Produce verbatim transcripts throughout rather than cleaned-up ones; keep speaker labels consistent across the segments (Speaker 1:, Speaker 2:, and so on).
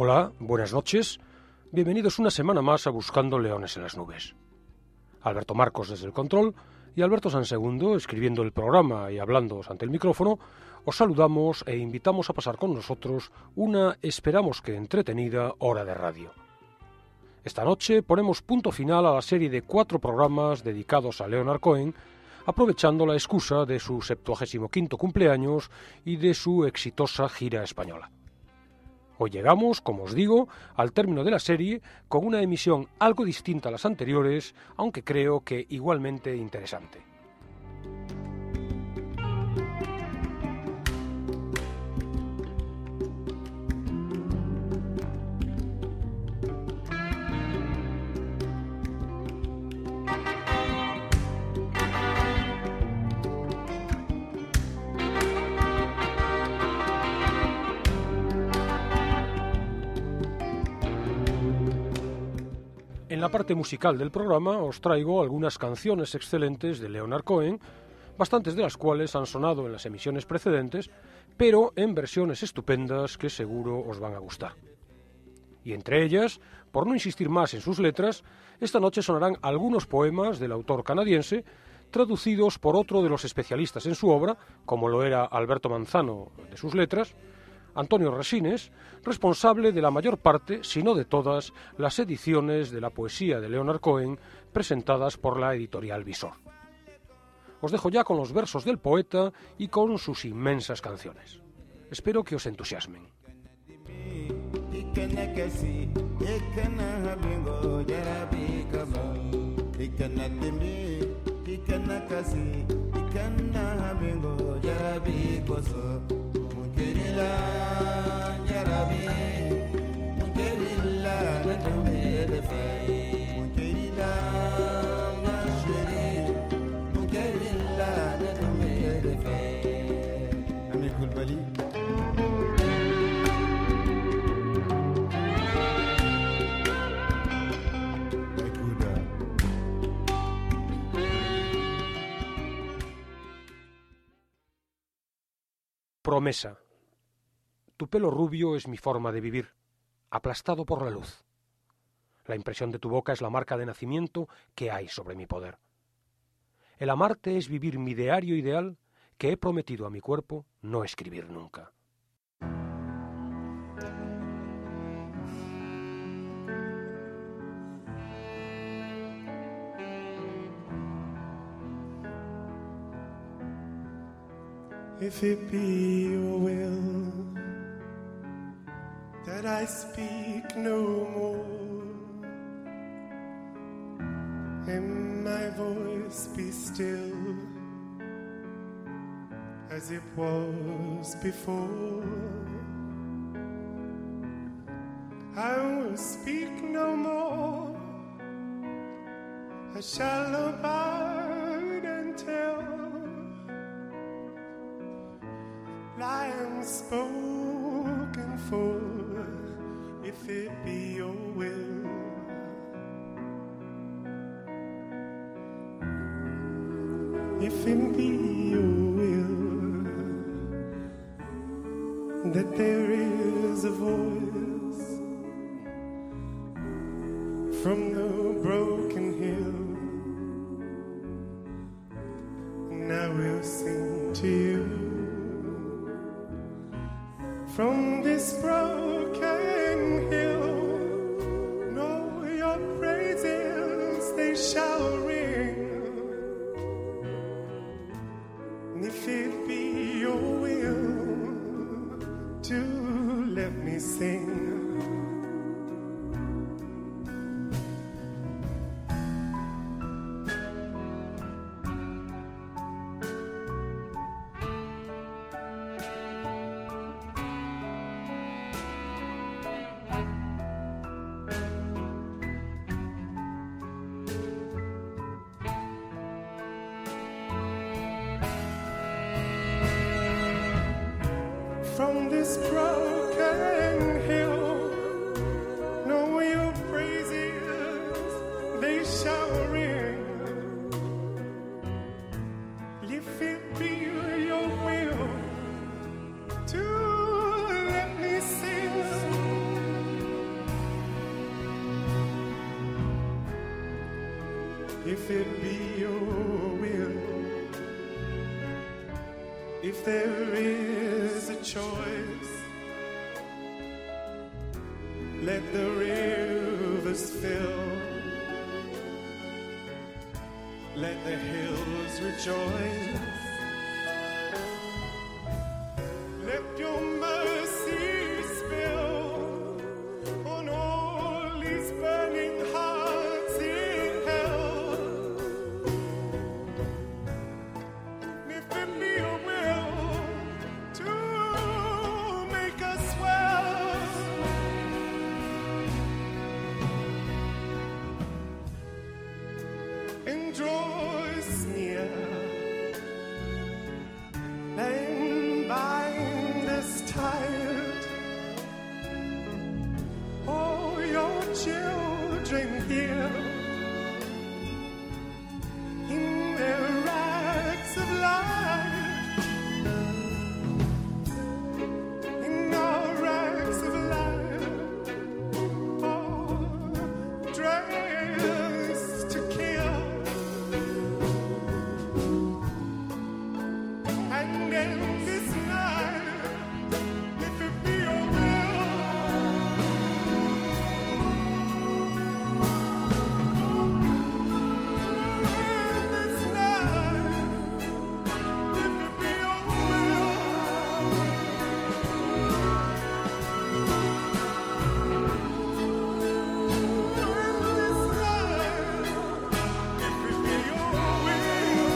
Speaker 1: Hola, buenas noches. Bienvenidos una semana más a Buscando Leones en las Nubes. Alberto Marcos desde el control y Alberto Sansegundo escribiendo el programa y hablándoos ante el micrófono, os saludamos e invitamos a pasar con nosotros una, esperamos que entretenida, hora de radio. Esta noche ponemos punto final a la serie de cuatro programas dedicados a Leonard Cohen, aprovechando la excusa de su septuagésimo quinto cumpleaños y de su exitosa gira española. Hoy llegamos, como os digo, al término de la serie con una emisión algo distinta a las anteriores, aunque creo que igualmente interesante. En la parte musical del programa os traigo algunas canciones excelentes de Leonard Cohen, bastantes de las cuales han sonado en las emisiones precedentes, pero en versiones estupendas que seguro os van a gustar. Y entre ellas, por no insistir más en sus letras, esta noche sonarán algunos poemas del autor canadiense, traducidos por otro de los especialistas en su obra, como lo era Alberto Manzano de sus letras, Antonio Resines, responsable de la mayor parte, si no de todas, las ediciones de la poesía de Leonard Cohen presentadas por la editorial Visor. Os dejo ya con los versos del poeta y con sus inmensas canciones. Espero que os entusiasmen.
Speaker 2: Mukerila yarabi mukerila nadumele fai mukerila nashri mukerila nadumele fai Amir Kulbali.
Speaker 1: Promesa. Tu pelo rubio es mi forma de vivir, aplastado por la luz. La impresión de tu boca es la marca de nacimiento que hay sobre mi poder. El amarte es vivir mi diario ideal que he prometido a mi cuerpo no escribir nunca.
Speaker 3: If it be your will that I speak no more, and my voice be still as it was before, I will speak no more. I shall abide and tell. I am spoken for, if it be your will. If it be your will that there is a voice from the broken hill, and I will sing to you. From this broken hill, know your praises, they shall ring. And if it be your will to let me sing, from this broken hill, know your praises, they shall ring. If it be your will to let me sing, if it be your will. If there is a choice, let the rivers fill, let the hills rejoice. Let your mercy spill on all these burning hearts in hell. If it be your will to make us well, and draw us near, and bind us tight. Oh, your children here, in their rags of light, in our rags of light, oh, dressed to kill. And in this night, if it be your will, in this night, if it be your will, in this night, if it be your will.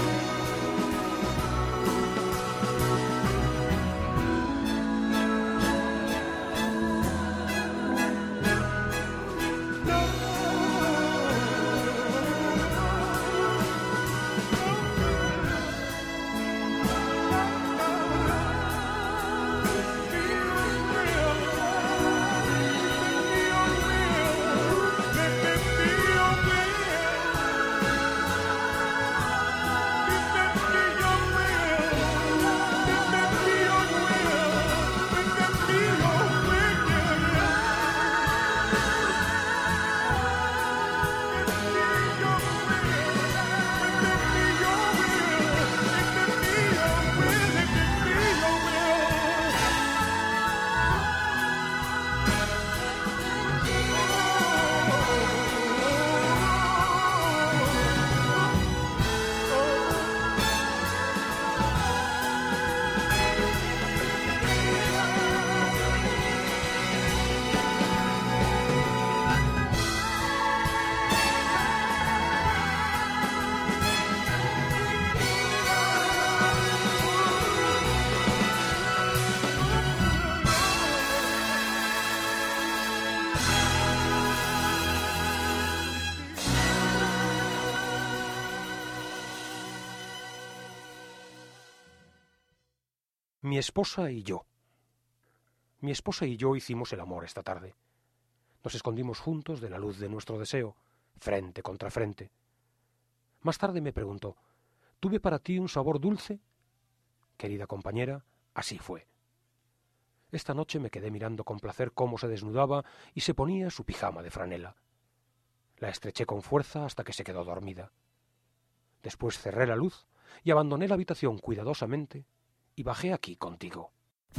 Speaker 1: Mi esposa y yo. Mi esposa y yo hicimos el amor esta tarde. Nos escondimos juntos de la luz de nuestro deseo, frente contra frente. Más tarde me preguntó, ¿tuve para ti un sabor dulce? Querida compañera, así fue. Esta noche me quedé mirando con placer cómo se desnudaba y se ponía su pijama de franela. La estreché con fuerza hasta que se quedó dormida. Después cerré la luz y abandoné la habitación cuidadosamente y bajé aquí contigo.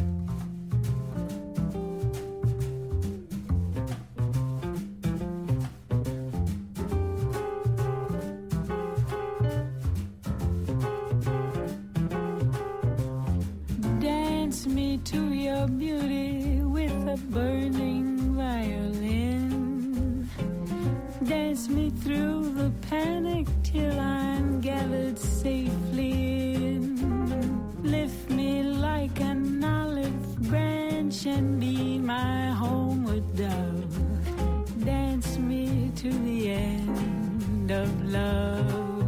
Speaker 4: Dance me to your beauty with a burning violin. Dance me through the panic till I'm gathered safely in. Lift me like an olive branch and be my homeward dove. Dance me to the end of love.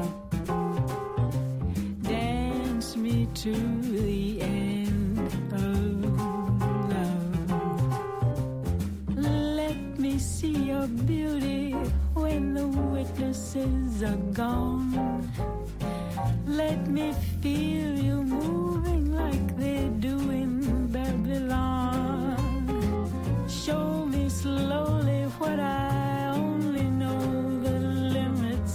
Speaker 4: Dance me to the end of love. Let me see your beauty when the witnesses are gone. Let me feel you moving like they do in Babylon. Show me slowly what I only know the limits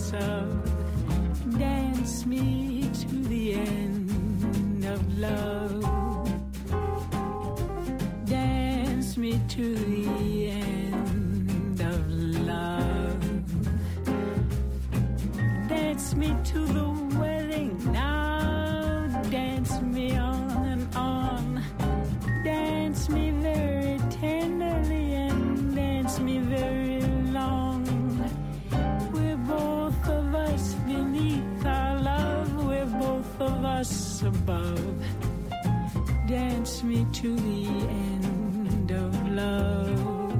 Speaker 4: dance me to the wedding. Now dance me on and on. Dance me very tenderly and dance me very long. We're both of us beneath our love. We're both of us above. Dance me to the end of love.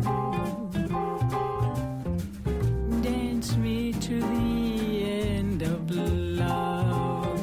Speaker 4: Dance me to the end of love.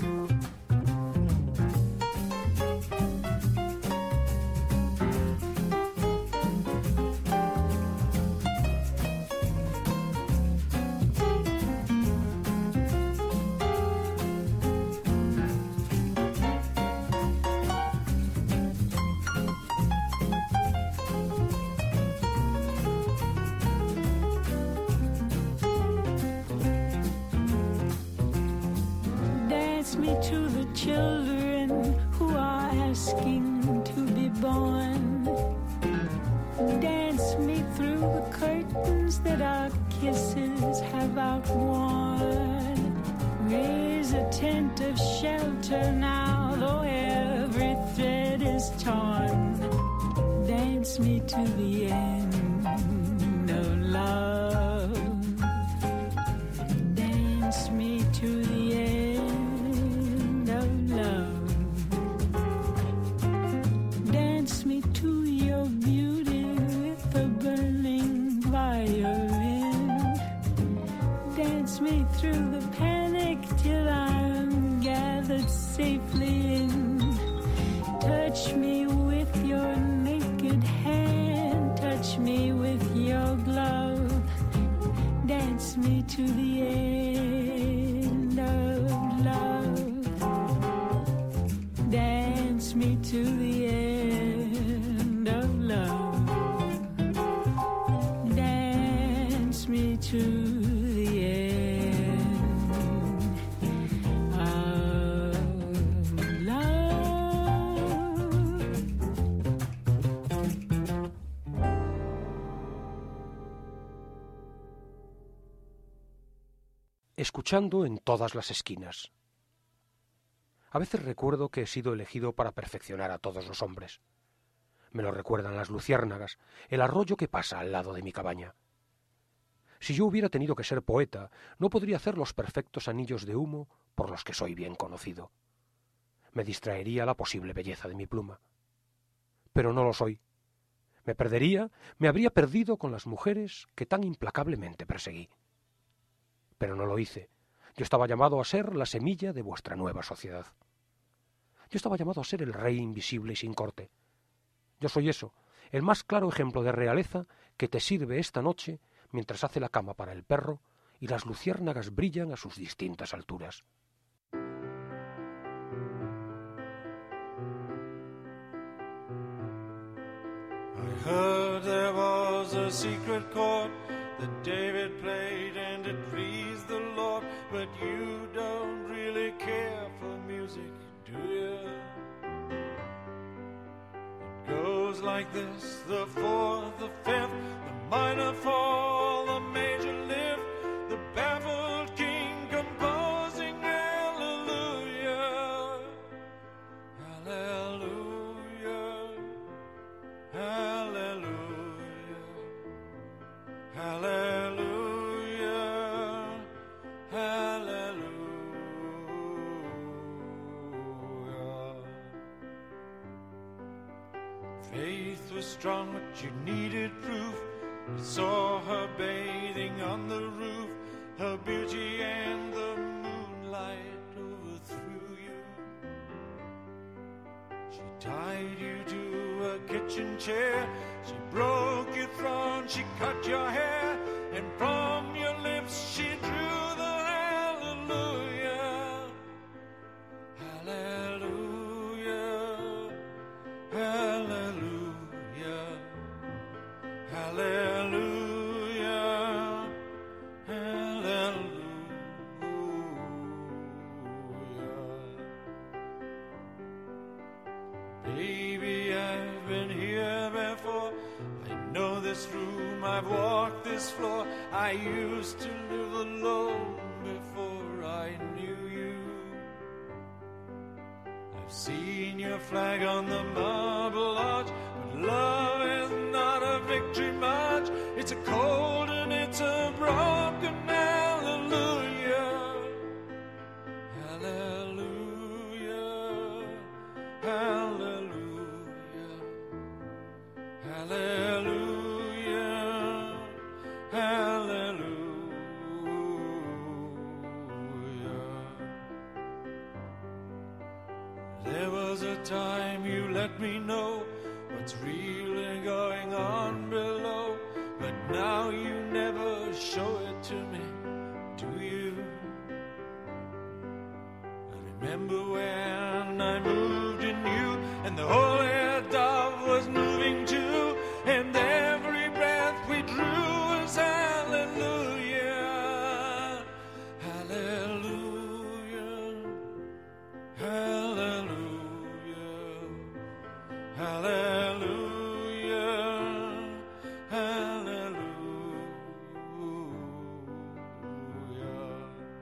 Speaker 4: Dance me to the children who are asking to be born. Dance me through the curtains that our kisses have outworn. Raise a tent of shelter now, though every thread is torn. Dance me to the end of love. Dance me to the end of love. Dance me to your beauty with a burning violin. Dance me through the panic till I'm gathered safely in. Touch me with your naked hand. Touch me with your glove. Dance me to the end of love. Dance me to the end of love. Dance me to the end of love.
Speaker 1: Escuchando en todas las esquinas. A veces recuerdo que he sido elegido para perfeccionar a todos los hombres. Me lo recuerdan las luciérnagas, el arroyo que pasa al lado de mi cabaña. Si yo hubiera tenido que ser poeta, no podría hacer los perfectos anillos de humo por los que soy bien conocido. Me distraería la posible belleza de mi pluma. Pero no lo soy. Me perdería, me habría perdido con las mujeres que tan implacablemente perseguí. Pero no lo hice. Yo estaba llamado a ser la semilla de vuestra nueva sociedad. Yo estaba llamado a ser el rey invisible y sin corte. Yo soy eso, el más claro ejemplo de realeza que te sirve esta noche mientras hace la cama para el perro y las luciérnagas brillan a sus distintas alturas.
Speaker 2: I heard there was a secret chord that David played and it pleased the Lord, but you don't really care for music, do you? It goes like this, the fourth, the fifth, the minor fall, the major lift, the baffled king composing hallelujah, hallelujah, hallelujah. Hallelujah, hallelujah. Faith was strong, but you needed proof. You saw her bathing on the roof, her beauty and the moonlight overthrew you. She tied you to a kitchen chair, she broke your throne, she cut your hair, and from your lips she drew the hallelujah, hallelujah, hallelujah, hallelujah, hallelujah. Baby, I've been here before. I know this room, I've walked this floor. I used to live alone before I knew you. I've seen your flag on the marble arch, but love is not a victory march. It's a cold and it's a broken hallelujah. Hallelujah. Hallelujah. Hallelujah. Hallelujah. There was a time you let me know what's really going on below, but now you never show it to me, do you? I remember when I moved in you, and the holy dove was moving too, and every breath we drew was hallelujah. Hallelujah. Hallelujah. Hallelujah. Hallelujah.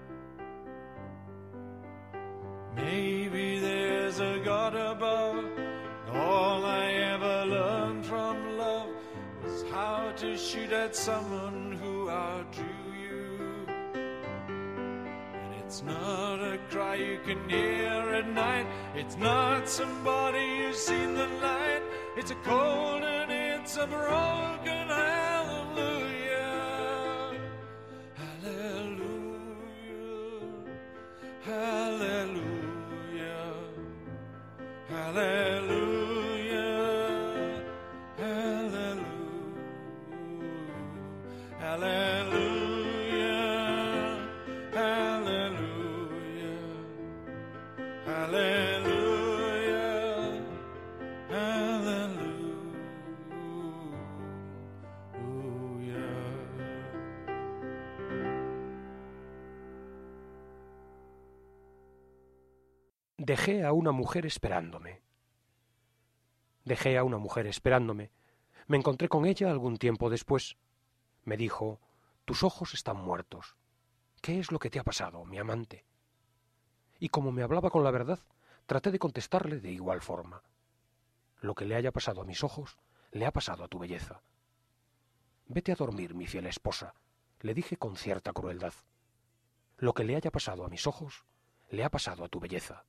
Speaker 2: Maybe there's a God above. All I ever learned from love was how to shoot at someone who outdrew you. And it's not a cry you can hear at night. It's not somebody who's seen the light. It's a cold and it's a broken hallelujah. Hallelujah. Hallelujah. Hallelujah. Hallelujah. Hallelujah. Hallelujah. Hallelujah.
Speaker 1: Dejé a una mujer esperándome. Dejé a una mujer esperándome. Me encontré con ella algún tiempo después. Me dijo: «Tus ojos están muertos. ¿Qué es lo que te ha pasado, mi amante?» Y como me hablaba con la verdad, traté de contestarle de igual forma. Lo que le haya pasado a mis ojos, le ha pasado a tu belleza. Vete a dormir, mi fiel esposa, le dije con cierta crueldad. Lo que le haya pasado a mis ojos, le ha pasado a tu belleza.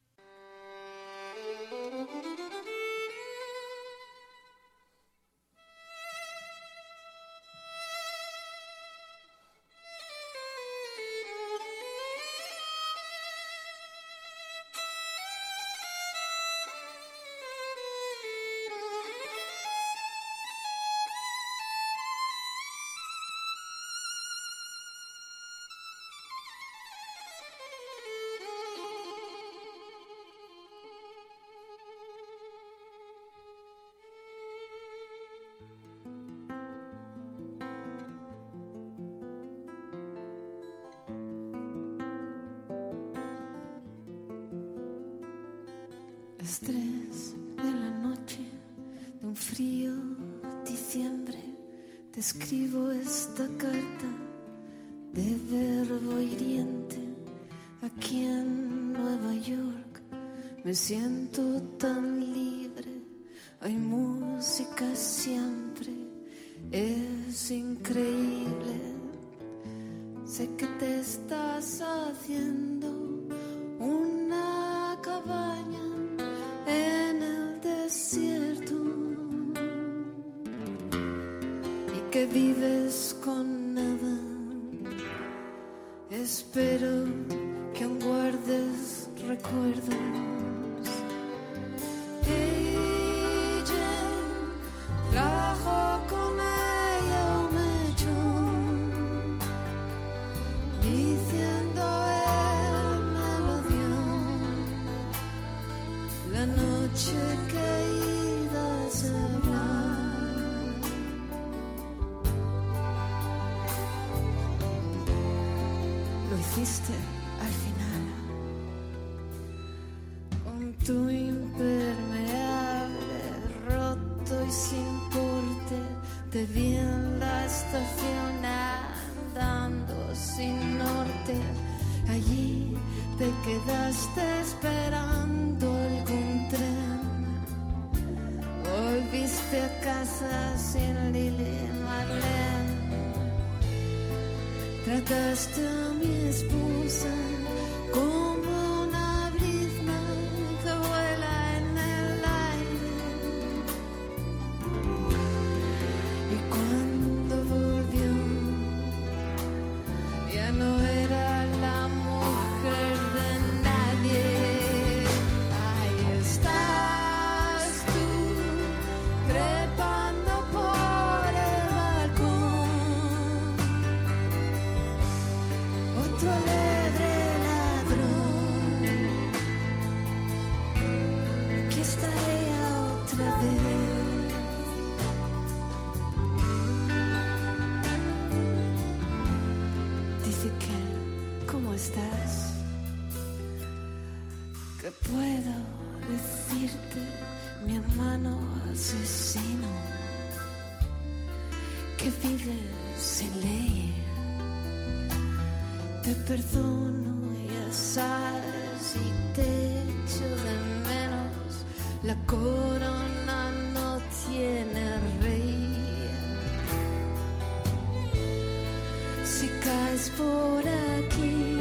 Speaker 4: Las tres de la noche de un frío diciembre te escribo esta carta de verbo hiriente. Aquí en Nueva York me siento tan libre, hay música siempre, es increíble. Sé que te estás haciendo una cabaña en el desierto y que vives con nada. Espero que aún guardes recuerdos. Ella trajo con ella un mechón diciendo el melodión. La noche que ibas a hablar, lo hiciste al final con tu impermeable roto y sin porte. Te vi en la
Speaker 5: estación andando sin norte. Allí te quedaste esperando algún tren. Volviste a casa sin Lili Marlene. Trataste a mi esposa como una brizna que vuela en el aire. Y cuando volvió, ya no era la mujer de nadie. Ahí estás tú, trepando por el balcón. Otro alegre ladrón. Aquí estaré otra vez. Dice que, ¿cómo estás? ¿Qué puedo decirte, mi hermano asesino? Que vives sin ley. Te perdono, ya sabes, y te echo de menos. La corona no tiene rey. Si caes por aquí,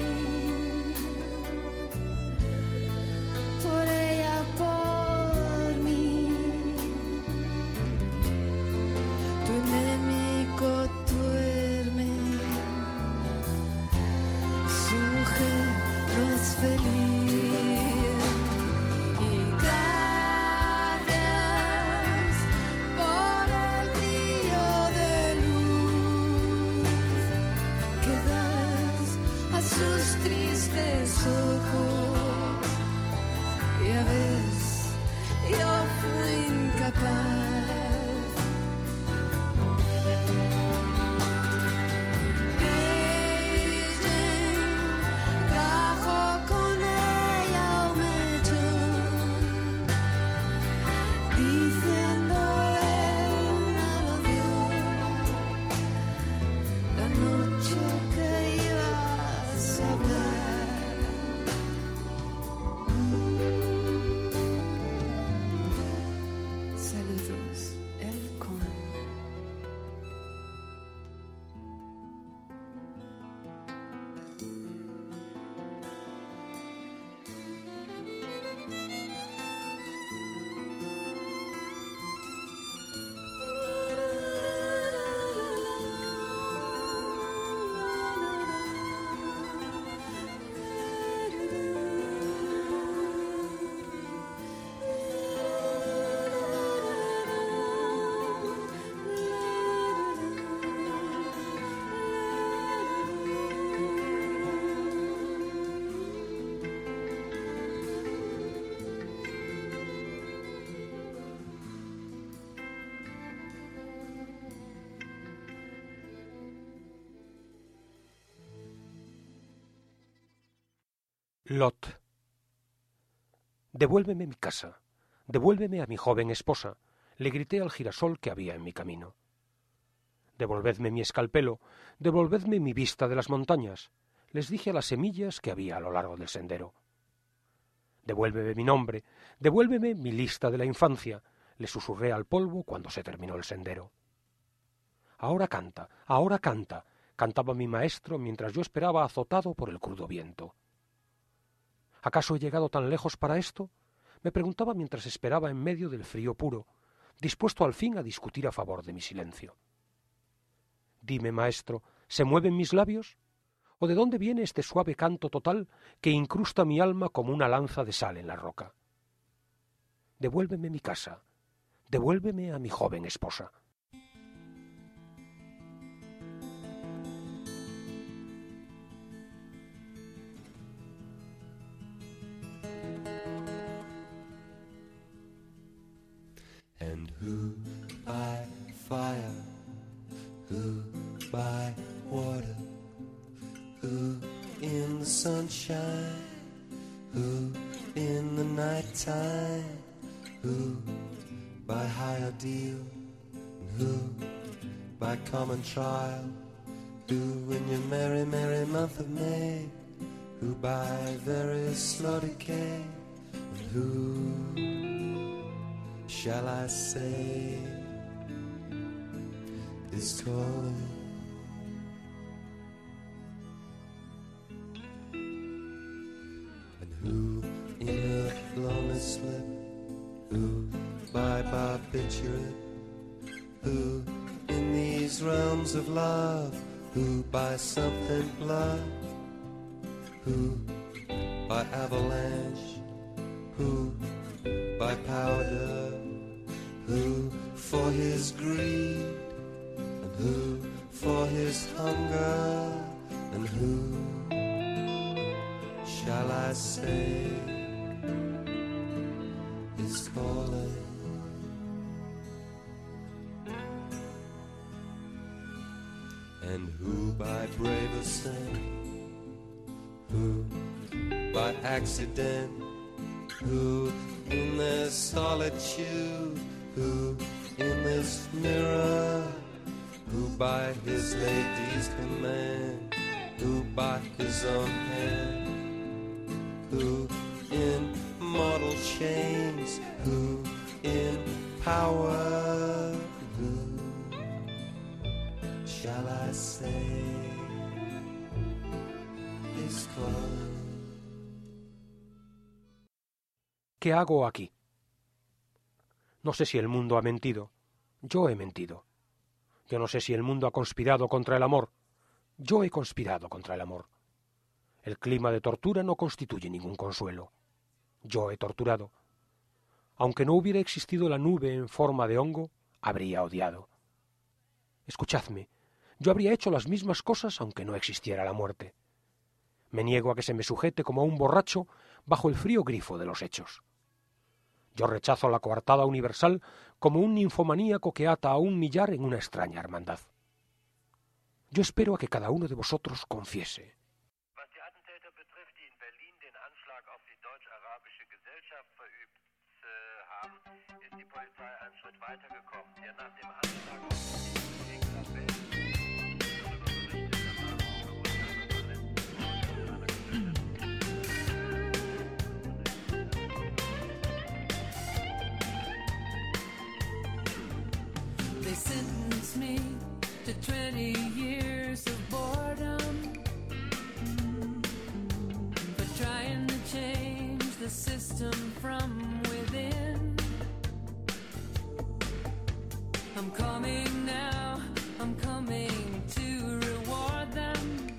Speaker 5: por ella, por mí, tu enemigo duerme. Su mujer no es feliz. Y gracias por el brillo de luz que das a sus tristes ojos. Ya ves, yo fui incapaz. Trajo con ella un mechón, diciéndole una loción la noche que ibas a hablar. Saludos, el con.
Speaker 1: Lot. Devuélveme mi casa, devuélveme a mi joven esposa, le grité al girasol que había en mi camino. Devolvedme mi escalpelo, devolvedme mi vista de las montañas, les dije a las semillas que había a lo largo del sendero. Devuélveme mi nombre, devuélveme mi lista de la infancia, le susurré al polvo cuando se terminó el sendero. Ahora canta, ahora canta, cantaba mi maestro mientras yo esperaba azotado por el crudo viento. ¿Acaso he llegado tan lejos para esto? Me preguntaba mientras esperaba en medio del frío puro, dispuesto al fin a discutir a favor de mi silencio. Dime, maestro, ¿se mueven mis labios? ¿O de dónde viene este suave canto total que incrusta mi alma como una lanza de sal en la roca? Devuélveme mi casa, devuélveme a mi joven esposa.
Speaker 6: And who by fire, who by water, who in the sunshine, who in the nighttime, who by high ordeal, and who by common trial, who in your merry, merry month of May, who by very slow decay, and who shall I say is calling? And who in a lonely slip, who by barbiturate, who in these realms of love, who by something blood, who by avalanche, who by powder, who for his greed, and who for his hunger, and who shall I say is calling? And who by brave ascent, who by accident, who in their solitude, who in this mirror, who by his lady's command, who by his own hand, who in mortal chains, who in power, who shall I say is calling?
Speaker 1: ¿Qué hago aquí? No sé si el mundo ha mentido. Yo he mentido. Yo no sé si el mundo ha conspirado contra el amor. Yo he conspirado contra el amor. El clima de tortura no constituye ningún consuelo. Yo he torturado. Aunque no hubiera existido la nube en forma de hongo, habría odiado. Escuchadme, yo habría hecho las mismas cosas aunque no existiera la muerte. Me niego a que se me sujete como a un borracho bajo el frío grifo de los hechos. Yo rechazo la coartada universal como un ninfomaníaco que ata a un millar en una extraña hermandad. Yo espero a que cada uno de vosotros confiese.
Speaker 7: Was die Attentäter betrifft, die in Berlin den Anschlag auf die deutsch-arabische Gesellschaft verübt äh, haben, ist die Polizei einen Schritt weiter gekommen. Der nach dem Anschlag auf die Welt
Speaker 4: They sentenced me to twenty years of boredom for trying to change the system from within. I'm coming now, I'm coming to reward them.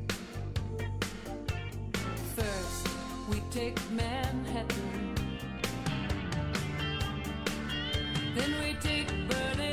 Speaker 4: First, we take Manhattan, then we take Berlin.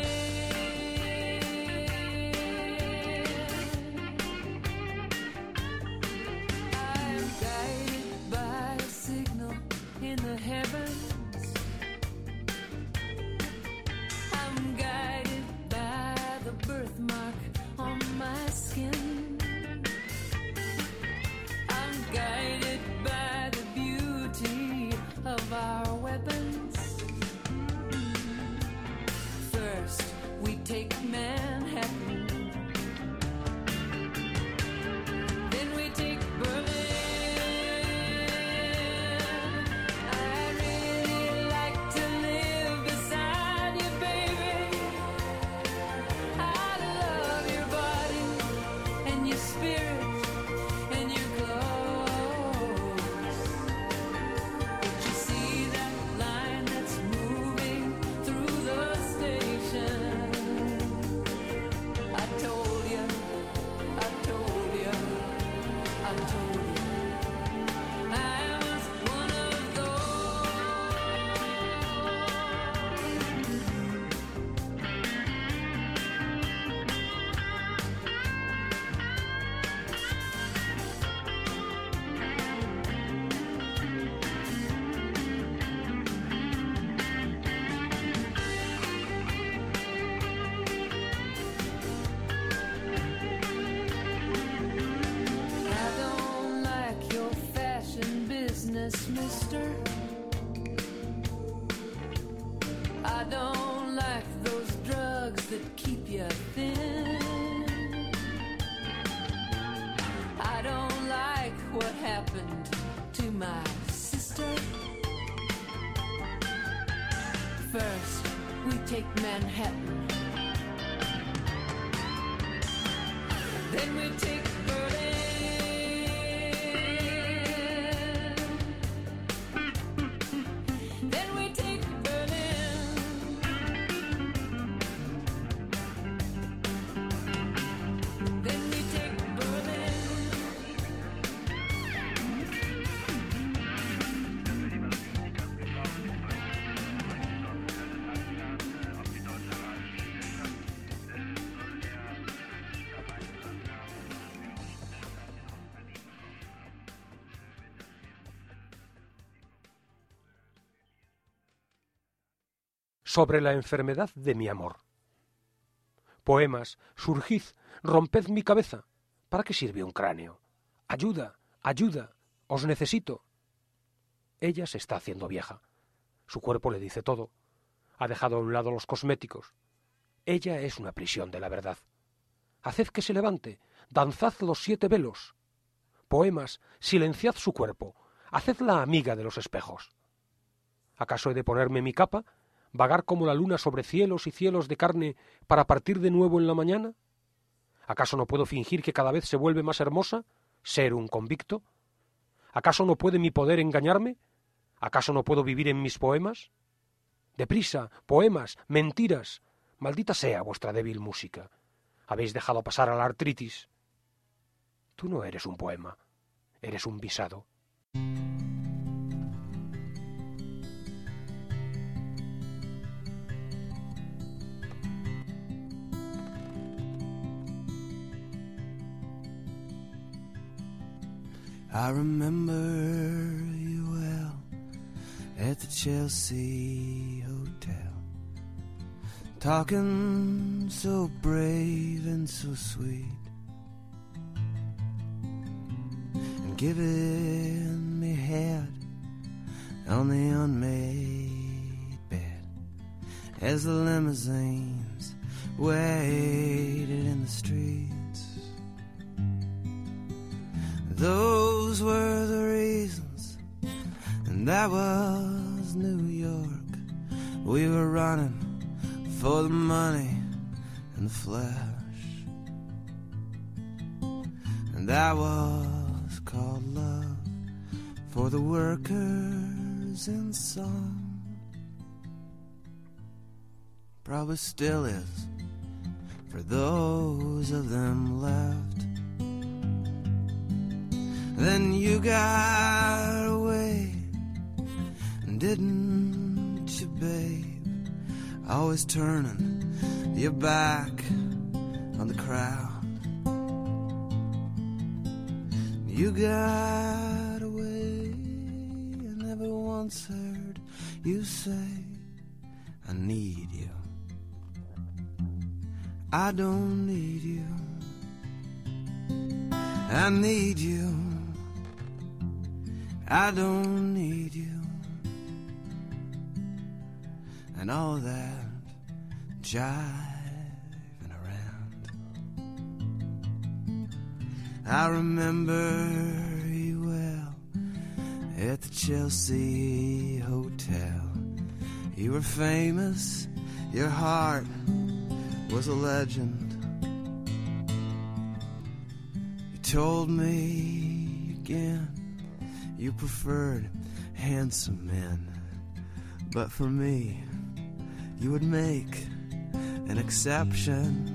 Speaker 8: take Manhattan. Then we take Berlin. Then we take Berlin. Then we take Berlin.
Speaker 1: Sobre la enfermedad de mi amor. Poemas, surgid, romped mi cabeza. ¿Para qué sirve un cráneo? Ayuda, ayuda, os necesito. Ella se está haciendo vieja. Su cuerpo le dice todo. Ha dejado a un lado los cosméticos. Ella es una prisión de la verdad. Haced que se levante, danzad los siete velos. Poemas, silenciad su cuerpo, hacedla amiga de los espejos. ¿Acaso he de ponerme mi capa, vagar como la luna sobre cielos y cielos de carne para partir de nuevo en la mañana? ¿Acaso no puedo fingir que cada vez se vuelve más hermosa, ser un convicto? ¿Acaso no puede mi poder engañarme? ¿Acaso no puedo vivir en mis poemas? Deprisa, poemas, mentiras, maldita sea vuestra débil música. Habéis dejado pasar a la artritis. Tú no eres un poema, eres un visado.
Speaker 6: I remember you well at the Chelsea Hotel, talking so brave and so sweet, and giving me head on the unmade bed as the limousines waited in the streets. Those were the reasons, and that was New York. We were running for the money and the flesh, and that was called love for the workers in song. Probably still is for those of them left. Then you got away, didn't you, babe? Always turning your back on the crowd. You got away, I never once heard you say, I need you. I don't need you. I need you. I don't need you. And all that jiving around. I remember you well at the Chelsea Hotel. You were famous, your heart was a legend. You told me again you preferred handsome men, but for me, you would make an exception.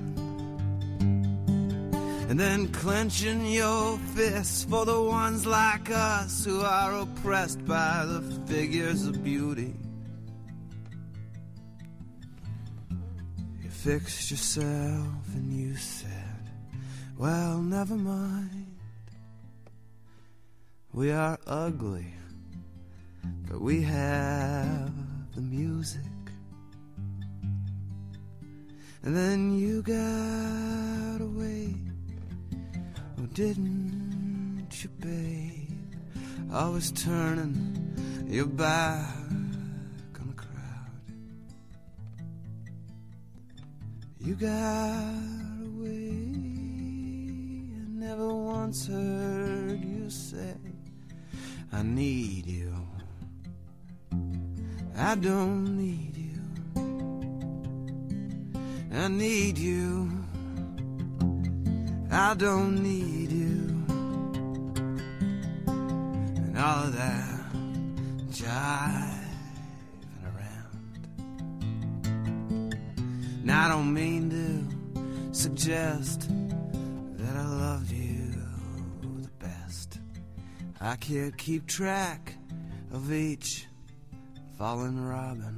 Speaker 6: And then clenching your fists for the ones like us who are oppressed by the figures of beauty, you fixed yourself and you said, well, never mind. We are ugly, but we have the music. And then you got away, oh didn't you, babe? Always turning your back on the crowd. You got away, I never once heard you say, I need you. I don't need you. I need you. I don't need you. And all of that jiving around. Now I don't mean to suggest that I love you the best. I can't keep track of each fallen robin.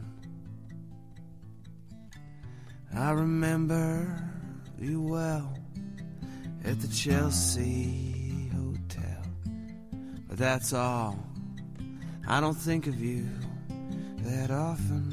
Speaker 6: I remember you well at the Chelsea Hotel, but that's all. I don't think of you that often.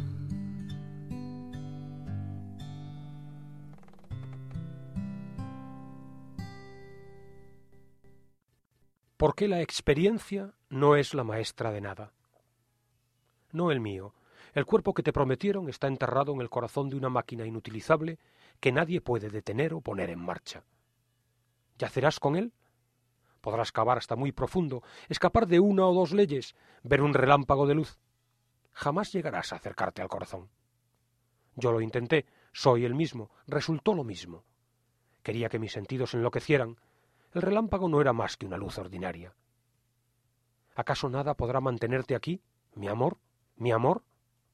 Speaker 1: Porque la experiencia no es la maestra de nada. No el mío. El cuerpo que te prometieron está enterrado en el corazón de una máquina inutilizable que nadie puede detener o poner en marcha. ¿Yacerás con él? Podrás cavar hasta muy profundo, escapar de una o dos leyes, ver un relámpago de luz. Jamás llegarás a acercarte al corazón. Yo lo intenté, soy el mismo, resultó lo mismo. Quería que mis sentidos enloquecieran. El relámpago no era más que una luz ordinaria. ¿Acaso nada podrá mantenerte aquí, mi amor, mi amor?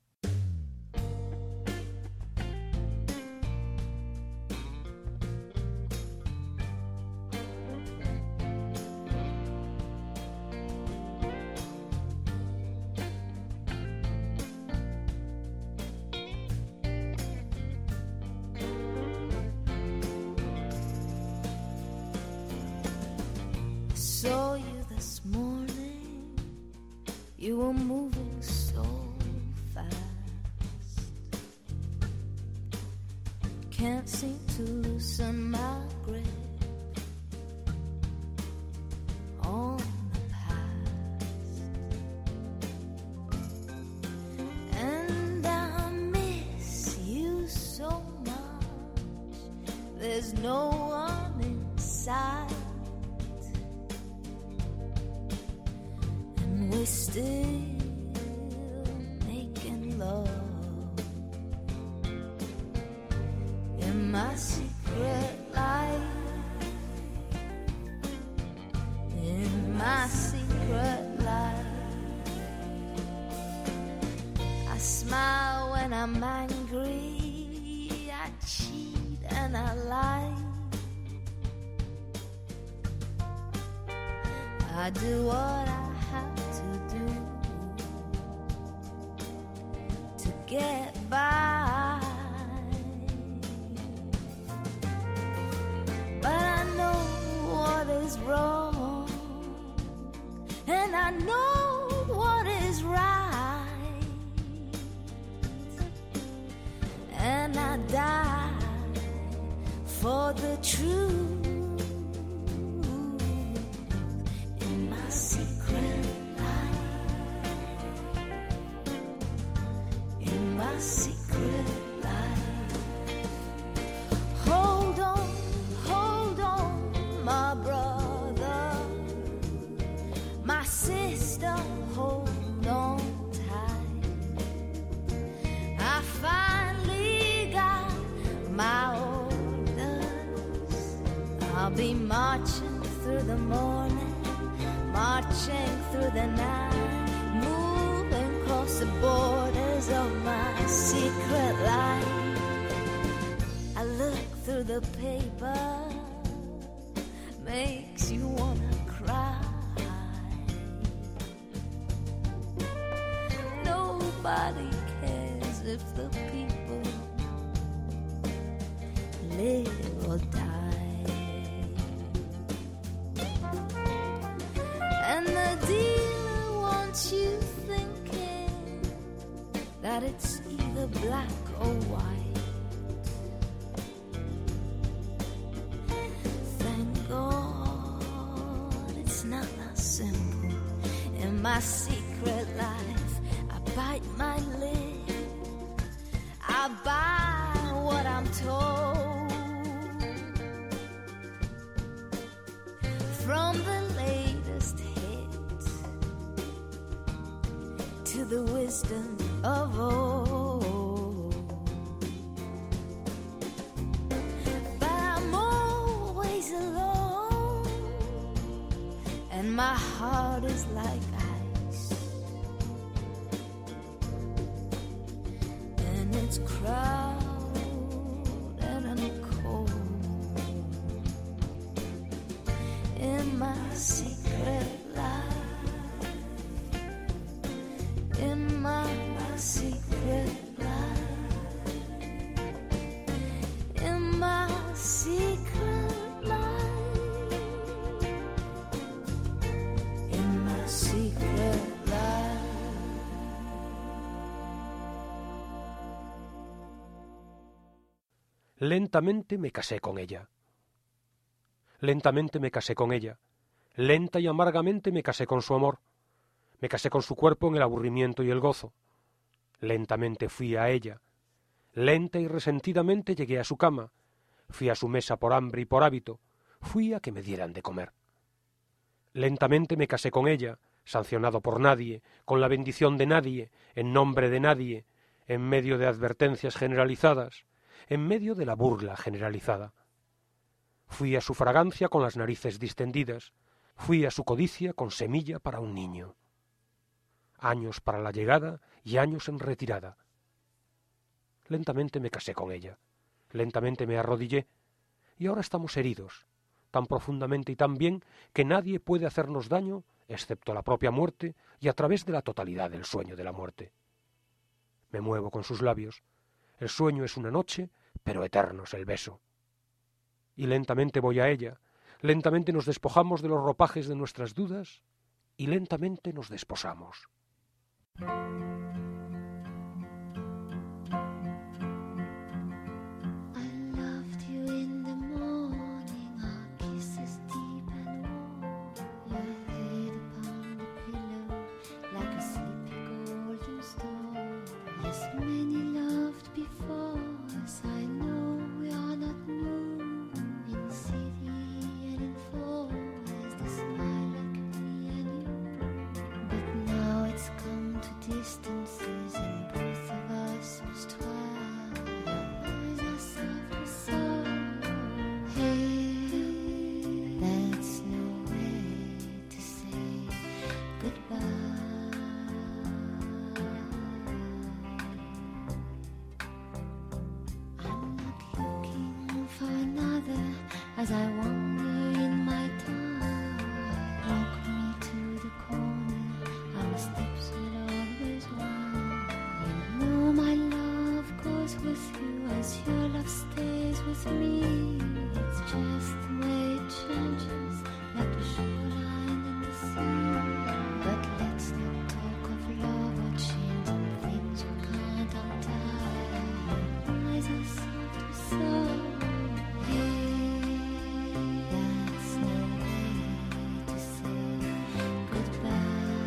Speaker 5: Saw you this morning. You were moving so fast. Can't seem to loosen my grip on the past. And I miss you so much. There's no one inside. We're still making love in my secret life, in my secret life. I smile when I'm angry, I cheat and I lie. I do what I have to do to get by, but I know what is wrong and I know what is right, and I die for the truth. Secret life. Hold on, hold on, my brother, my sister, hold on tight. I finally got my orders. I'll be marching through the morning, marching through the night, moving across the borders of my secret life. I look through the paper, makes you wanna cry. Nobody cares if the people live or die. And the dealer wants you thinking that it's either black or white. Thank God it's not that simple. In my secret life, I bite my lip, I buy what I'm told from the latest hit to the wisdom of old. my heart is like ice, and it's crowded and cold in my secret life, in my secret life, in my secret life, in my secret life.
Speaker 1: Lentamente me casé con ella. Lentamente me casé con ella. Lenta y amargamente me casé con su amor. Me casé con su cuerpo en el aburrimiento y el gozo. Lentamente fui a ella. Lenta y resentidamente llegué a su cama. Fui a su mesa por hambre y por hábito. Fui a que me dieran de comer. Lentamente me casé con ella, sancionado por nadie, con la bendición de nadie, en nombre de nadie, en medio de advertencias generalizadas, en medio de la burla generalizada. Fui a su fragancia con las narices distendidas. Fui a su codicia con semilla para un niño. Años para la llegada y años en retirada. Lentamente me casé con ella. Lentamente me arrodillé. Y ahora estamos heridos, tan profundamente y tan bien que nadie puede hacernos daño excepto la propia muerte y a través de la totalidad del sueño de la muerte. Me muevo con sus labios. El sueño es una noche, pero eterno es el beso. Y lentamente voy a ella. Lentamente nos despojamos de los ropajes de nuestras dudas y lentamente nos desposamos.
Speaker 5: Distances and both of us must dwell. Your eyes are soft with sorrow. Hey, that's no way to say goodbye. I'm not looking for another as I wander in my time. Walk me to the corner, our steps will always wind. You know my love goes with you as your love stays with me. It's just the way it changes, like the shoreline in the sea. But let's not talk of love or change and things we can't untie. Your eyes are soft with sorrow. Hey, that's no way to say goodbye.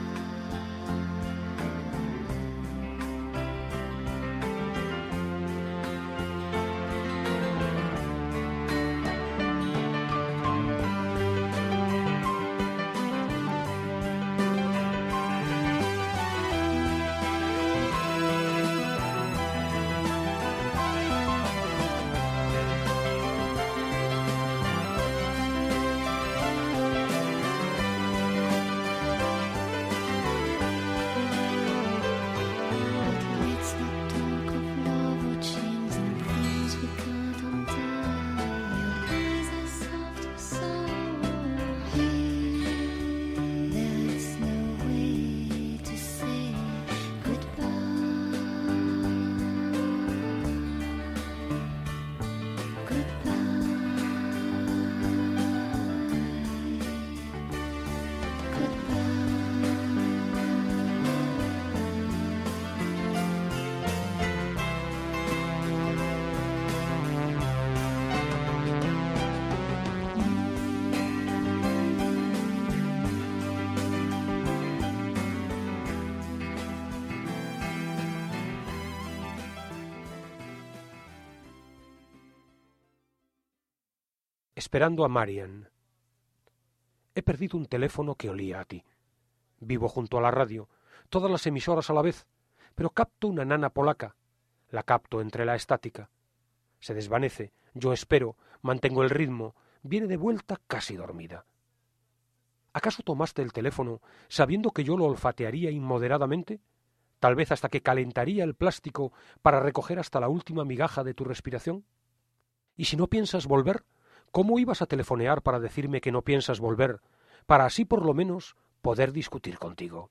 Speaker 1: Esperando a Marian. He perdido un teléfono que olía a ti. Vivo junto a la radio, todas las emisoras a la vez, pero capto una nana polaca. La capto entre la estática. Se desvanece, yo espero, mantengo el ritmo, viene de vuelta casi dormida. ¿Acaso tomaste el teléfono sabiendo que yo lo olfatearía inmoderadamente? Tal vez hasta que calentaría el plástico para recoger hasta la última migaja de tu respiración. Y si no piensas volver, ¿cómo ibas a telefonear para decirme que no piensas volver, para así por lo menos poder discutir contigo?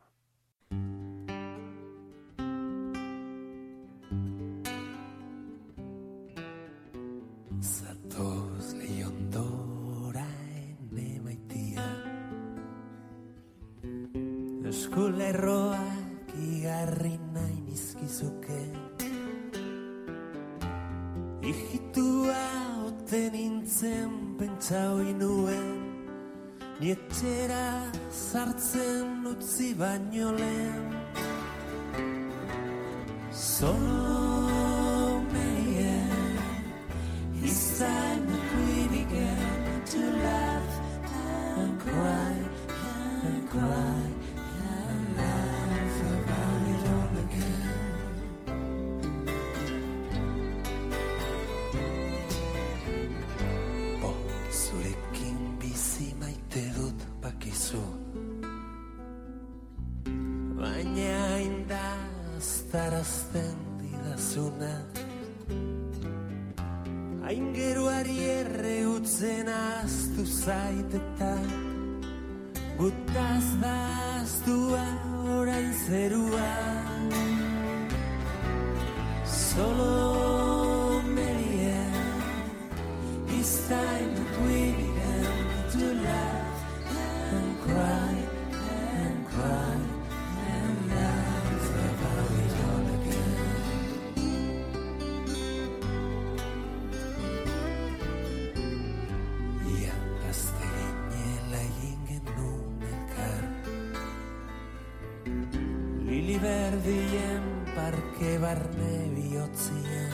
Speaker 6: Zatoz lehiondora ene maitia, eskulerroak igarri nahi nizkizuke, ijitua ote nintzen pentsau inuen, ni etxera sartzen utzi baino lehen. Solo me Each time that we began to laugh and cry and cry and laugh about it all again. Oh, zurekin bizi maite dut bakizu, baina indaztarazten didazuna, aingeruari erre utzen aztu zaiteta, gutaz da aztua orain zerua. Solo Maria, it's time that we began to laugh and cry and cry and laugh about it all again. Berdien parke barne bihotzian,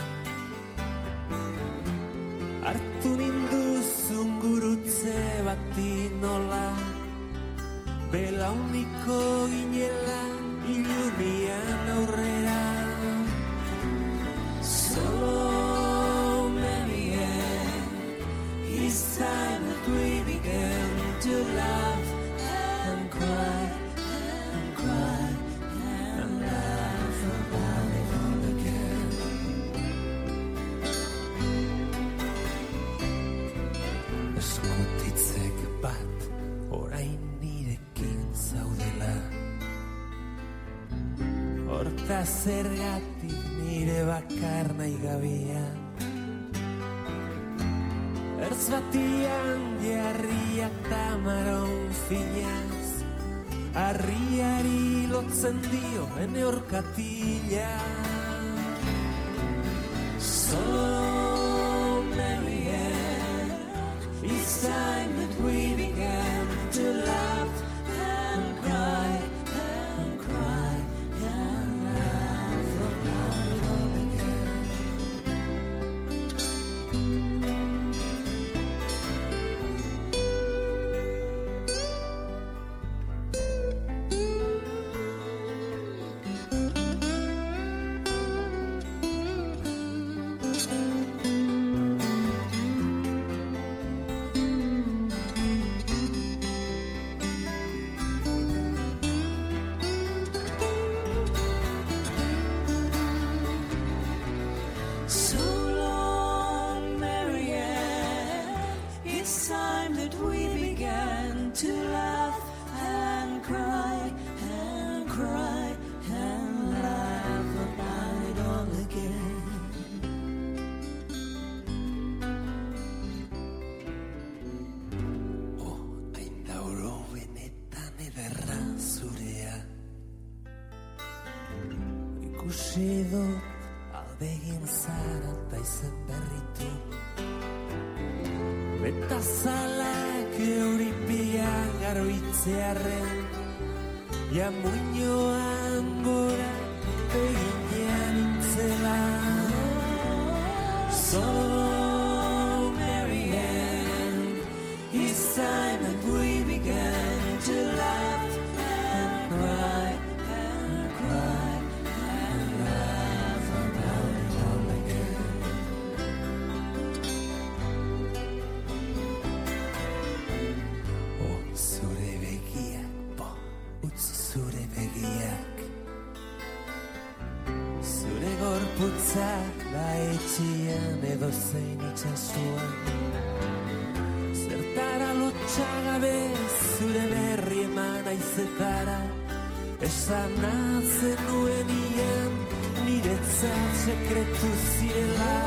Speaker 6: hartu ninduzun gurutze bati nola, belauniko ginela ilunian aurrera. Solo maybe it's time that we began to laugh and cry and cry. Eskutitzek bat orain nirekin zaudela, horta zergatik nire bakar nahi gabia, ertz batian jarriak tamaron finaz, harriari lotzen dio ene orkatila. Solo maybe it's time that we began to laugh and cry and cry and laugh about it all again. Ikusi dut aldegin zara ta izen berritu, betazalak euripian garbiitzearen, jamuinoan gora eginean intzela. So Marianne, it's time that we began to laugh and cry and cry. Zure la etxean edo zein itxasuan. Zertara lotxagabe zure berri eman aizetara, esan nazen nuenian niretzat sekretu zirela.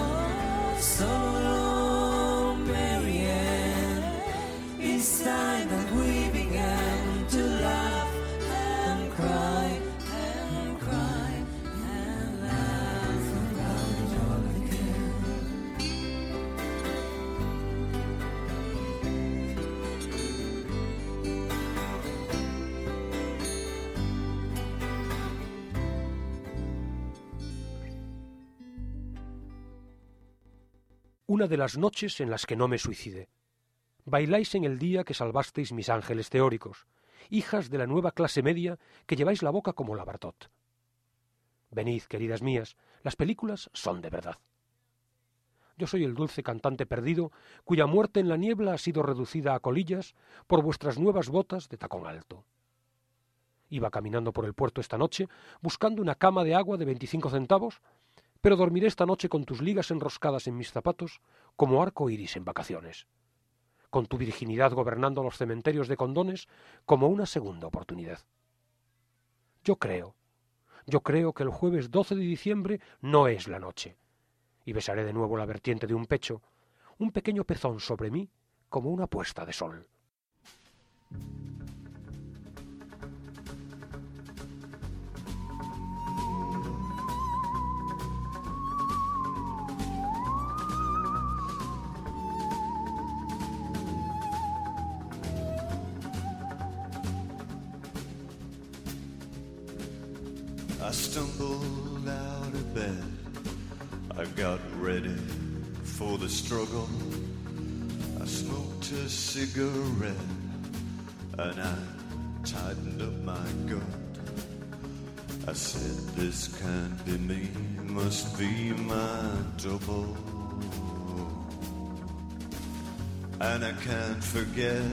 Speaker 6: Solo Marianne, it's time that we began to laugh and cry and cry and laugh about it all again.
Speaker 1: Una de las noches en las que no me suicidé. Bailáis en el día que salvasteis mis ángeles teóricos, hijas de la nueva clase media que lleváis la boca como la Bartot. Venid, queridas mías, las películas son de verdad. Yo soy el dulce cantante perdido, cuya muerte en la niebla ha sido reducida a colillas por vuestras nuevas botas de tacón alto. Iba caminando por el puerto esta noche, buscando una cama de agua de veinticinco centavos, pero dormiré esta noche con tus ligas enroscadas en mis zapatos como arco iris en vacaciones, con tu virginidad gobernando los cementerios de condones como una segunda oportunidad. Yo creo, yo creo que el jueves doce de diciembre no es la noche, y besaré de nuevo la vertiente de un pecho, un pequeño pezón sobre mí como una puesta de sol.
Speaker 2: I stumbled out of bed, I got ready for the struggle. I smoked a cigarette and I tightened up my gut. I said, this can't be me, must be my double. And I can't forget,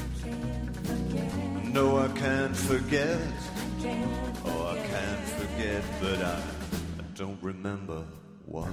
Speaker 2: no I can't forget. Oh, I can't forget, but I, I don't remember what.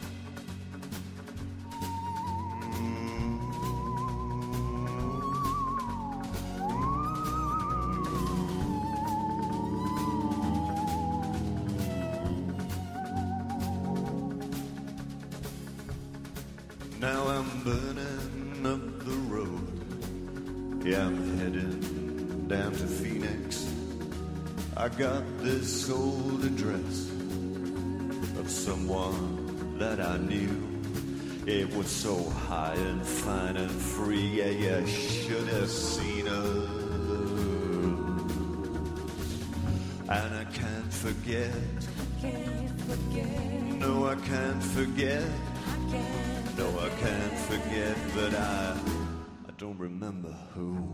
Speaker 2: Now I'm burning up the road. Yeah, I'm heading down to Phoenix. I got this old address of someone that I knew. It was so high and fine and free, yeah, you should have seen her. And I can't forget,
Speaker 8: Can't forget.
Speaker 2: no I can't forget,
Speaker 8: I can't
Speaker 2: no I can't forget, but I, I don't remember who.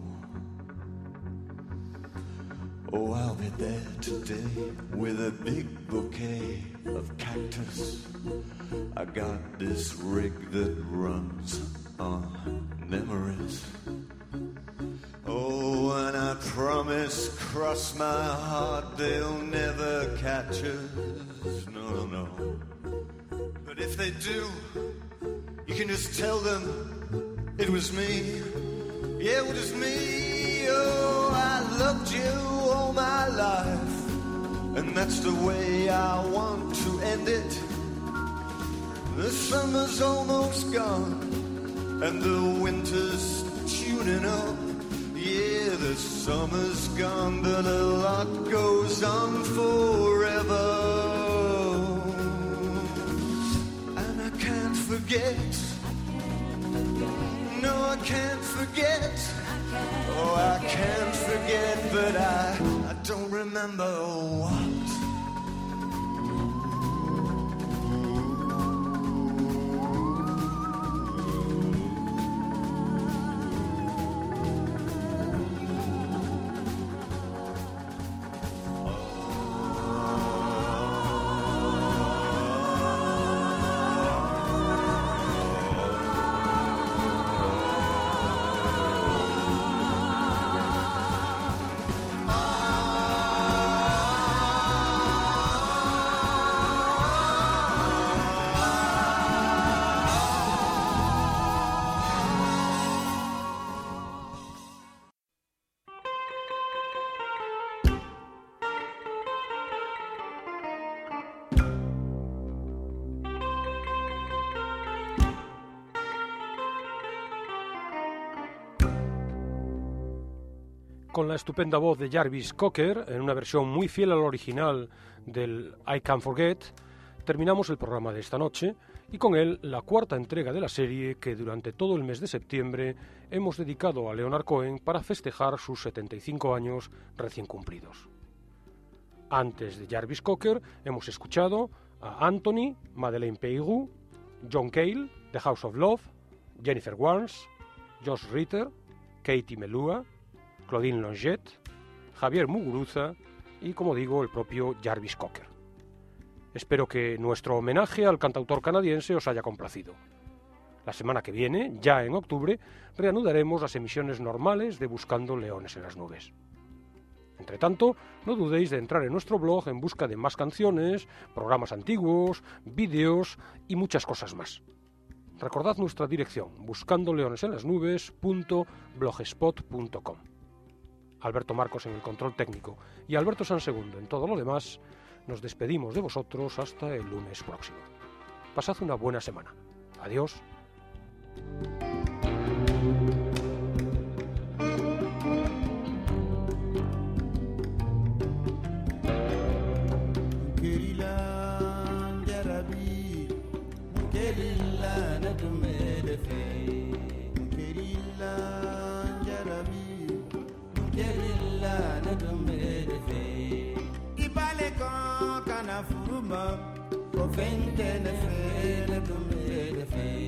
Speaker 2: Oh, I'll be there today with a big bouquet of cactus. I got this rig that runs on memories. Oh, and I promise, cross my heart, they'll never catch us. No, no, no. But if they do, you can just tell them it was me. Yeah, it was me. Oh, I loved you all my life, and that's the way I want to end it. The summer's almost gone, and the winter's tuning up. Yeah, the summer's gone, but a lot goes on forever. And I can't forget, no, I can't forget. Oh, I can't forget, but I, I don't remember what.
Speaker 1: Con la estupenda voz de Jarvis Cocker, en una versión muy fiel al original del I Can't Forget, terminamos el programa de esta noche y con él la cuarta entrega de la serie que durante todo el mes de septiembre hemos dedicado a Leonard Cohen para festejar sus setenta y cinco años recién cumplidos. Antes de Jarvis Cocker hemos escuchado a Anthony, Madeleine Peyroux, John Cale, The House of Love, Jennifer Warnes, Josh Ritter, Katie Melua, Claudine Longet, Javier Muguruza y, como digo, el propio Jarvis Cocker. Espero que nuestro homenaje al cantautor canadiense os haya complacido. La semana que viene, ya en octubre, reanudaremos las emisiones normales de Buscando Leones en las Nubes. Entre tanto, no dudéis de entrar en nuestro blog en busca de más canciones, programas antiguos, vídeos y muchas cosas más. Recordad nuestra dirección, buscando leones en las nubes punto blogspot punto com. Alberto Marcos en el control técnico y Alberto Sansegundo en todo lo demás, nos despedimos de vosotros hasta el lunes próximo. Pasad una buena semana. Adiós.
Speaker 9: Furuma, o fente ne fe, ne dumbe de fe.